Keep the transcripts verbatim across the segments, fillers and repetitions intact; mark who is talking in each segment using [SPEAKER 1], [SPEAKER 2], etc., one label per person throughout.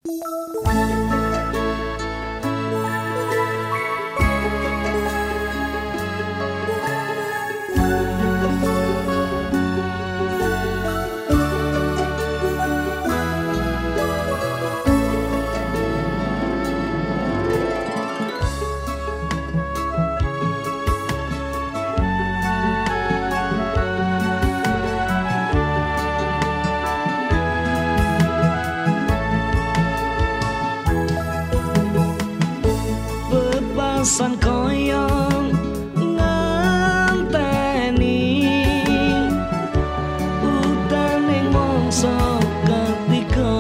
[SPEAKER 1] Bebasan koyong ngenteni utane mongso ketiga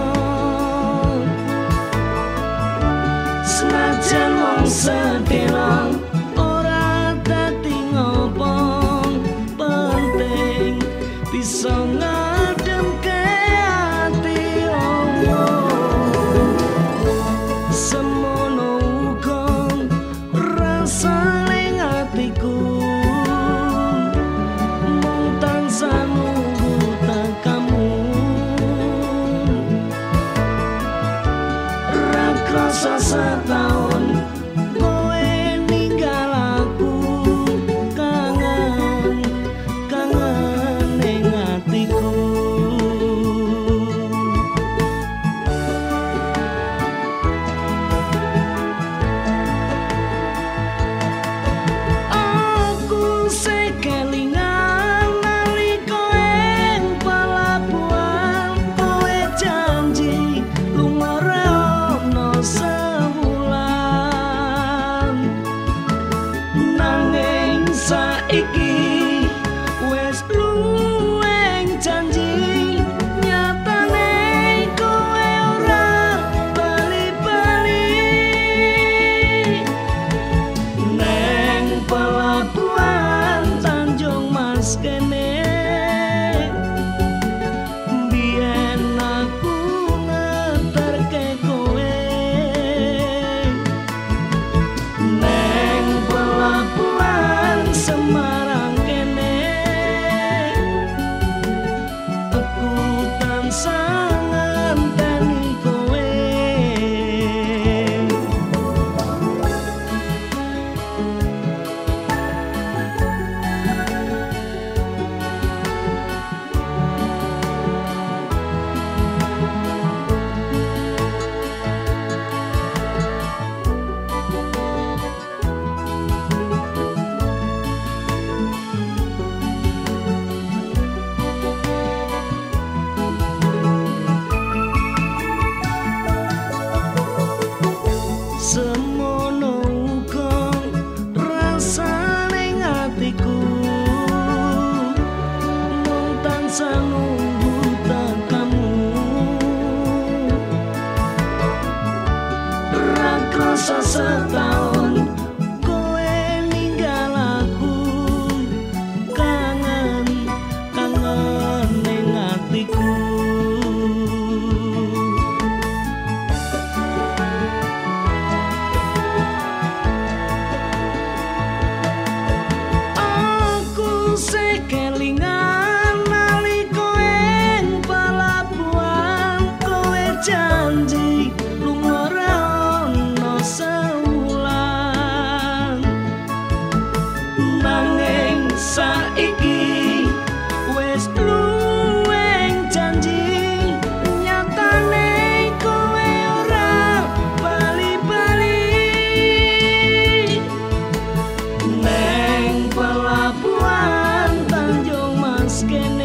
[SPEAKER 1] senajan mong sedera ora dadi ngopo penting bisa ngademke ati Allah semono uga saling hatiku mung tansah nunggu tekamu ra krasa setahun kowe ninggal aku kangen kangen ning hatiku. Saiki wes luweng janji nyatane kowe ora bali-bali neng pelabuhan Tanjung Mas kene biyen aku ngeterke kowe neng pelabuhan Semarang kene aku tansah ngenteni kowe. Semono uga rasane atiku mung tansah nunggu tekamu ra krasa setahun kowe ninggal aku kangen kangen ning atiku. Sekelingan nalika ing pelabuhan kowe janji lunga ana sewulan nanging saiki wes luweng janji nyatane kowe ora bali-bali neng pelabuhan Tanjung Mas kene